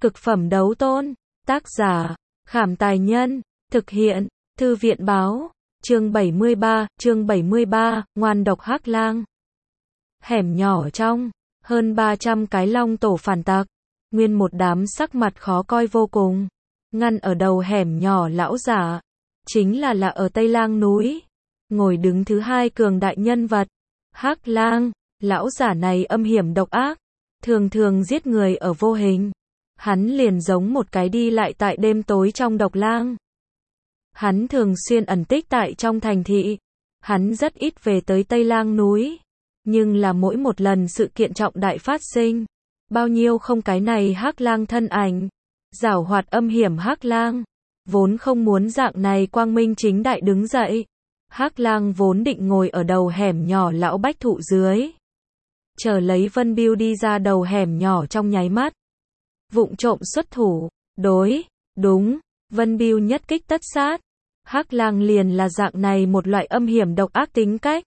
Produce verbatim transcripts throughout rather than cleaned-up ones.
Cực phẩm đấu tôn. Tác giả, Khảm Tài Nhân. Thực hiện, Thư viện Báo. Chương bảy mươi ba, chương bảy mươi ba, ngoan độc hắc lang. Hẻm nhỏ trong, hơn ba trăm cái long tổ phản tặc, nguyên một đám sắc mặt khó coi vô cùng. Ngăn ở đầu hẻm nhỏ lão giả, chính là là ở Tây Lang núi, ngồi đứng thứ hai cường đại nhân vật, hắc lang. Lão giả này âm hiểm độc ác, thường thường giết người ở vô hình. Hắn liền giống một cái đi lại tại đêm tối trong độc lang. Hắn thường xuyên ẩn tích tại trong thành thị. Hắn rất ít về tới Tây Lang núi. Nhưng là mỗi một lần sự kiện trọng đại phát sinh, bao nhiêu không cái này hắc lang thân ảnh. Giảo hoạt âm hiểm hắc lang, vốn không muốn dạng này quang minh chính đại đứng dậy. Hắc lang vốn định ngồi ở đầu hẻm nhỏ lão bách thụ dưới, chờ lấy Vân Bưu đi ra đầu hẻm nhỏ trong nháy mắt, vụng trộm xuất thủ. Đối, đúng, Vân Bưu nhất kích tất sát. Hắc lang liền là dạng này một loại âm hiểm độc ác tính cách.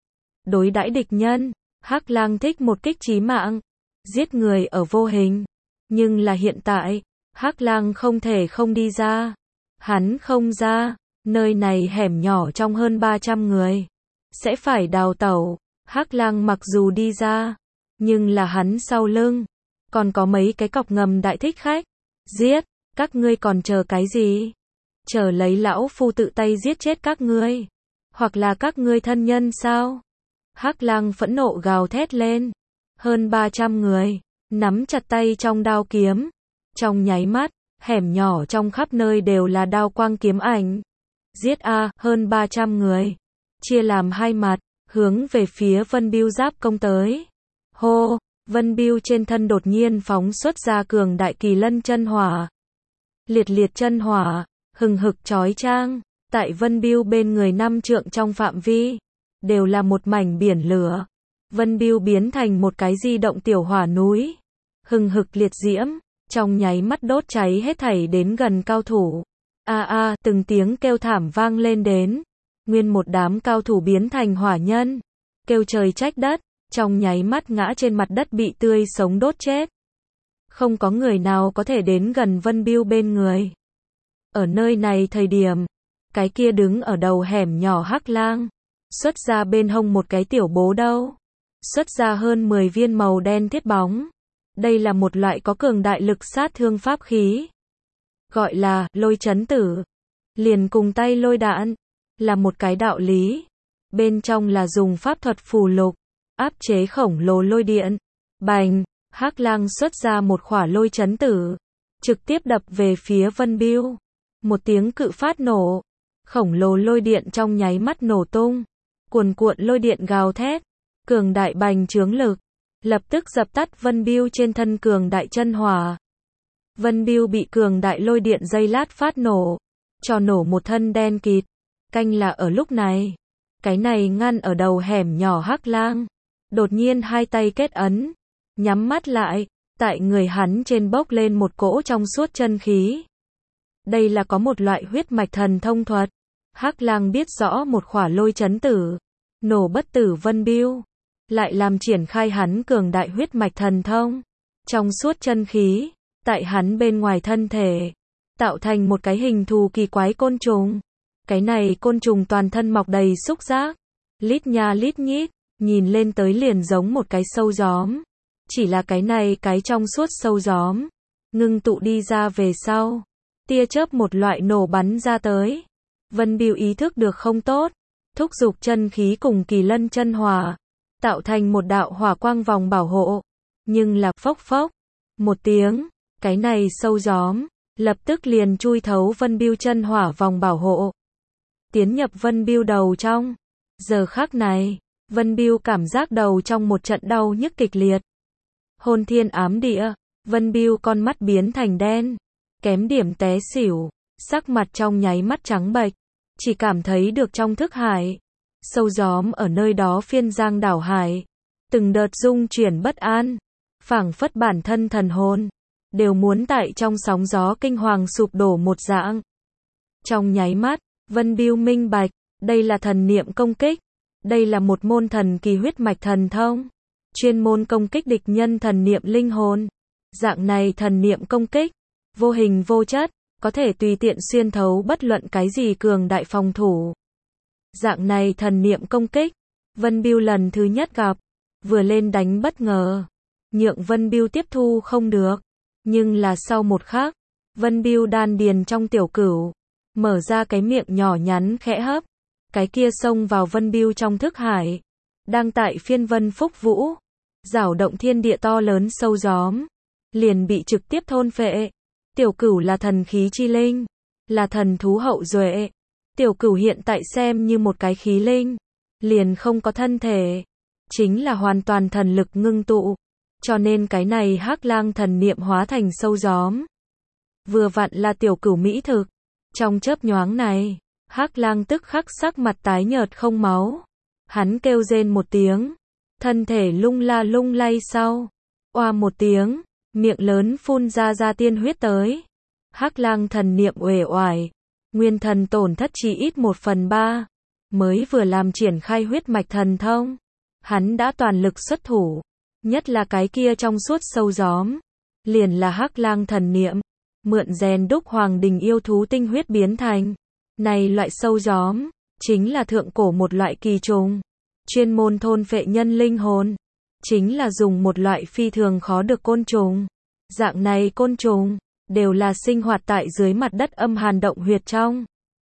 Đối đãi địch nhân, hắc lang thích một kích chí mạng, giết người ở vô hình. Nhưng là hiện tại, hắc lang không thể không đi ra. Hắn không ra, nơi này hẻm nhỏ trong hơn ba trăm người, sẽ phải đào tẩu. Hắc lang mặc dù đi ra, nhưng là hắn sau lưng còn có mấy cái cọc ngầm đại thích khách. Giết, các ngươi còn chờ cái gì? Chờ lấy lão phu tự tay giết chết các ngươi, hoặc là các ngươi thân nhân sao? Hắc lang phẫn nộ gào thét lên. Hơn ba trăm người, nắm chặt tay trong đao kiếm. Trong nháy mắt, hẻm nhỏ trong khắp nơi đều là đao quang kiếm ảnh. Giết a, hơn ba trăm người, chia làm hai mặt, hướng về phía Vân Bưu giáp công tới. Hô, Vân Bưu trên thân đột nhiên phóng xuất ra cường đại kỳ lân chân hỏa. Liệt liệt chân hỏa, hừng hực chói chang, tại Vân Bưu bên người năm trượng trong phạm vi, đều là một mảnh biển lửa. Vân Bưu biến thành một cái di động tiểu hỏa núi, hừng hực liệt diễm, trong nháy mắt đốt cháy hết thảy đến gần cao thủ. A a, từng tiếng kêu thảm vang lên đến. Nguyên một đám cao thủ biến thành hỏa nhân, kêu trời trách đất, trong nháy mắt ngã trên mặt đất bị tươi sống đốt chết. Không có người nào có thể đến gần Vân Bưu bên người. Ở nơi này thời điểm, cái kia đứng ở đầu hẻm nhỏ hắc lang, xuất ra bên hông một cái tiểu bố đâu, xuất ra hơn mười viên màu đen thiết bóng. Đây là một loại có cường đại lực sát thương pháp khí, gọi là lôi chấn tử, liền cùng tay lôi đạn, là một cái đạo lý. Bên trong là dùng pháp thuật phù lục, áp chế khổng lồ lôi điện. Bành, hắc lang xuất ra một khỏa lôi chấn tử, trực tiếp đập về phía Vân Bưu. Một tiếng cự phát nổ, khổng lồ lôi điện trong nháy mắt nổ tung, cuồn cuộn lôi điện gào thét, cường đại bành trướng lực, lập tức dập tắt Vân Bưu trên thân cường đại chân hỏa. Vân Bưu bị cường đại lôi điện giây lát phát nổ, cho nổ một thân đen kịt. Canh là ở lúc này, cái này ngăn ở đầu hẻm nhỏ hắc lang, đột nhiên hai tay kết ấn, nhắm mắt lại, tại người hắn trên bốc lên một cỗ trong suốt chân khí. Đây là có một loại huyết mạch thần thông thuật. Hắc lang biết rõ một khỏa lôi chấn tử, nổ bất tử Vân Bưu, lại làm triển khai hắn cường đại huyết mạch thần thông. Trong suốt chân khí, tại hắn bên ngoài thân thể, tạo thành một cái hình thù kỳ quái côn trùng. Cái này côn trùng toàn thân mọc đầy xúc giác, lít nha lít nhít, nhìn lên tới liền giống một cái sâu gióm. Chỉ là cái này cái trong suốt sâu gióm, ngưng tụ đi ra về sau, tia chớp một loại nổ bắn ra tới. Vân Bưu ý thức được không tốt, thúc giục chân khí cùng kỳ lân chân hỏa, tạo thành một đạo hỏa quang vòng bảo hộ. Nhưng là phốc phốc, một tiếng, cái này sâu gióm, lập tức liền chui thấu Vân Bưu chân hỏa vòng bảo hộ, tiến nhập Vân Bưu đầu trong. Giờ khắc này, Vân Bưu cảm giác đầu trong một trận đau nhức kịch liệt. Hôn thiên ám địa, Vân Bưu con mắt biến thành đen, kém điểm té xỉu, sắc mặt trong nháy mắt trắng bệch, chỉ cảm thấy được trong thức hải, sâu gióm ở nơi đó phiên giang đảo hải, từng đợt rung chuyển bất an, phảng phất bản thân thần hồn đều muốn tại trong sóng gió kinh hoàng sụp đổ một dạng. Trong nháy mắt, Vân Bưu minh bạch, đây là thần niệm công kích, đây là một môn thần kỳ huyết mạch thần thông, chuyên môn công kích địch nhân thần niệm linh hồn. Dạng này thần niệm công kích, vô hình vô chất, có thể tùy tiện xuyên thấu bất luận cái gì cường đại phòng thủ. Dạng này thần niệm công kích, Vân Bưu lần thứ nhất gặp, vừa lên đánh bất ngờ, nhượng Vân Bưu tiếp thu không được, nhưng là sau một khắc, Vân Bưu đan điền trong tiểu cửu, mở ra cái miệng nhỏ nhắn khẽ hấp, cái kia xông vào Vân Bưu trong thức hải, đang tại phiên vân phúc vũ, rảo động thiên địa to lớn sâu gióm, liền bị trực tiếp thôn phệ. Tiểu cửu là thần khí chi linh, là thần thú hậu duệ. Tiểu cửu hiện tại xem như một cái khí linh, liền không có thân thể, chính là hoàn toàn thần lực ngưng tụ, cho nên cái này Hắc Lang thần niệm hóa thành sâu gióm. Vừa vặn là tiểu cửu mỹ thực. Trong chớp nhoáng này, Hắc Lang tức khắc sắc mặt tái nhợt không máu. Hắn kêu rên một tiếng, thân thể lung la lung lay sau, oa một tiếng, miệng lớn phun ra ra tiên huyết tới. Hắc Lang thần niệm uể oải, nguyên thần tổn thất chỉ ít một phần ba, mới vừa làm triển khai huyết mạch thần thông, hắn đã toàn lực xuất thủ, nhất là cái kia trong suốt sâu gióm, liền là Hắc Lang thần niệm, mượn rèn đúc hoàng đình yêu thú tinh huyết biến thành. Này loại sâu gióm, chính là thượng cổ một loại kỳ trùng, chuyên môn thôn phệ nhân linh hồn, chính là dùng một loại phi thường khó được côn trùng. Dạng này côn trùng, đều là sinh hoạt tại dưới mặt đất âm hàn động huyệt trong.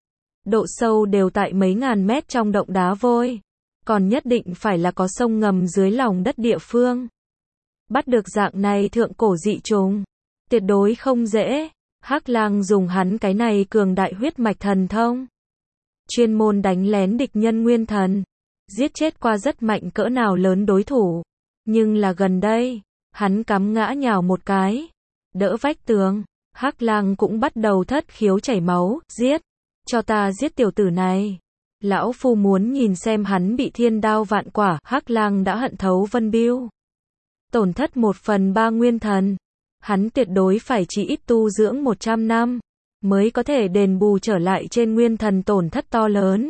Độ sâu đều tại mấy ngàn mét trong động đá vôi, còn nhất định phải là có sông ngầm dưới lòng đất địa phương. Bắt được dạng này thượng cổ dị trùng, tuyệt đối không dễ. Hắc Lang dùng hắn cái này cường đại huyết mạch thần thông, chuyên môn đánh lén địch nhân nguyên thần, giết chết qua rất mạnh cỡ nào lớn đối thủ. Nhưng là gần đây, hắn cắm ngã nhào một cái, đỡ vách tường, Hắc Lang cũng bắt đầu thất khiếu chảy máu, giết, cho ta giết tiểu tử này. Lão phu muốn nhìn xem hắn bị thiên đao vạn quả. Hắc Lang đã hận thấu Vân Bưu, tổn thất một phần ba nguyên thần. Hắn tuyệt đối phải chỉ ít tu dưỡng một trăm năm, mới có thể đền bù trở lại trên nguyên thần tổn thất to lớn.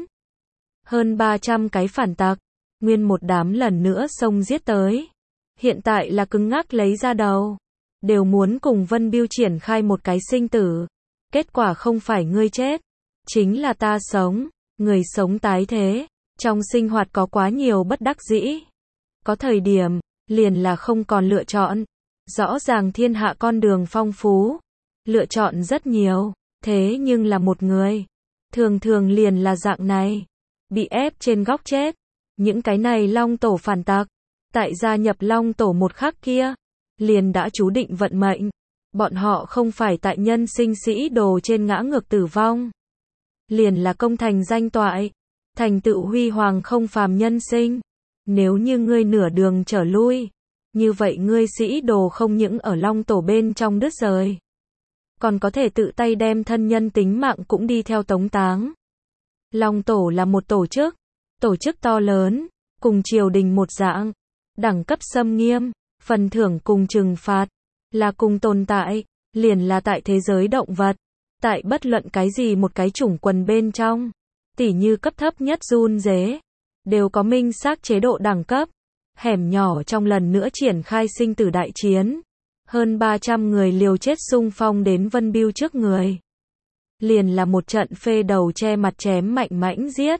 Hơn ba trăm cái phản tặc, nguyên một đám lần nữa xông giết tới. Hiện tại là cứng ngắc lấy ra đầu, đều muốn cùng Vân Bưu triển khai một cái sinh tử. Kết quả không phải ngươi chết, chính là ta sống, người sống tái thế. Trong sinh hoạt có quá nhiều bất đắc dĩ, có thời điểm, liền là không còn lựa chọn. Rõ ràng thiên hạ con đường phong phú, lựa chọn rất nhiều, thế nhưng là một người, thường thường liền là dạng này, bị ép trên góc chết. Những cái này Long Tổ phản tặc, tại gia nhập Long Tổ một khắc kia, liền đã chú định vận mệnh. Bọn họ không phải tại nhân sinh sĩ đồ trên ngã ngược tử vong, liền là công thành danh toại, thành tựu huy hoàng không phàm nhân sinh. Nếu như ngươi nửa đường trở lui, như vậy ngươi sĩ đồ không những ở Long Tổ bên trong đứt rời, còn có thể tự tay đem thân nhân tính mạng cũng đi theo tống táng. Long Tổ là một tổ chức, tổ chức to lớn, cùng triều đình một dạng, đẳng cấp xâm nghiêm, phần thưởng cùng trừng phạt, là cùng tồn tại, liền là tại thế giới động vật, tại bất luận cái gì một cái chủng quần bên trong, tỉ như cấp thấp nhất run dế, đều có minh xác chế độ đẳng cấp. Hẻm nhỏ trong lần nữa triển khai sinh tử đại chiến, hơn ba trăm người liều chết xung phong đến Vân Bưu trước người. Liền là một trận phê đầu che mặt chém mạnh mãnh giết.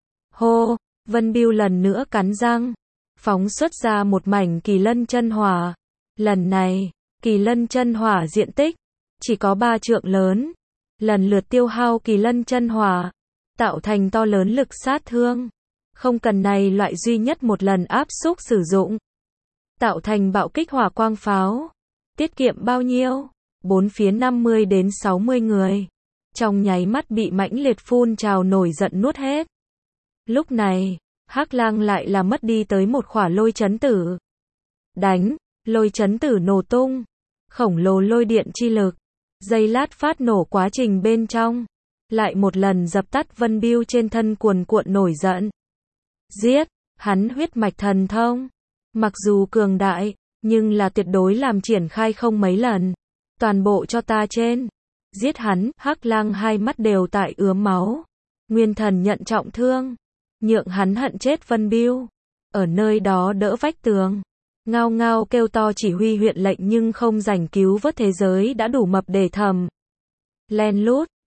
Hô, Vân Bưu lần nữa cắn răng, phóng xuất ra một mảnh kỳ lân chân hỏa. Lần này, kỳ lân chân hỏa diện tích chỉ có ba trượng lớn, lần lượt tiêu hao kỳ lân chân hỏa, tạo thành to lớn lực sát thương. Không cần này loại duy nhất một lần áp xúc sử dụng, tạo thành bạo kích hỏa quang pháo. Tiết kiệm bao nhiêu? Bốn phía năm mươi đến sáu mươi người, trong nháy mắt bị mãnh liệt phun trào nổi giận nuốt hết. Lúc này, Hắc Lang lại là mất đi tới một khỏa lôi chấn tử. Đánh, lôi chấn tử nổ tung, khổng lồ lôi điện chi lực, giây lát phát nổ quá trình bên trong, lại một lần dập tắt Vân Bưu trên thân cuồn cuộn nổi giận. Giết, hắn huyết mạch thần thông, mặc dù cường đại, nhưng là tuyệt đối làm triển khai không mấy lần. Toàn bộ cho ta trên. Giết hắn. Hắc Lang hai mắt đều tại ướm máu, nguyên thần nhận trọng thương, nhượng hắn hận chết Vân Bưu, ở nơi đó đỡ vách tường, Ngao ngao kêu to chỉ huy huyện lệnh nhưng không giành cứu vớt thế giới đã đủ mập để thầm. Len lút,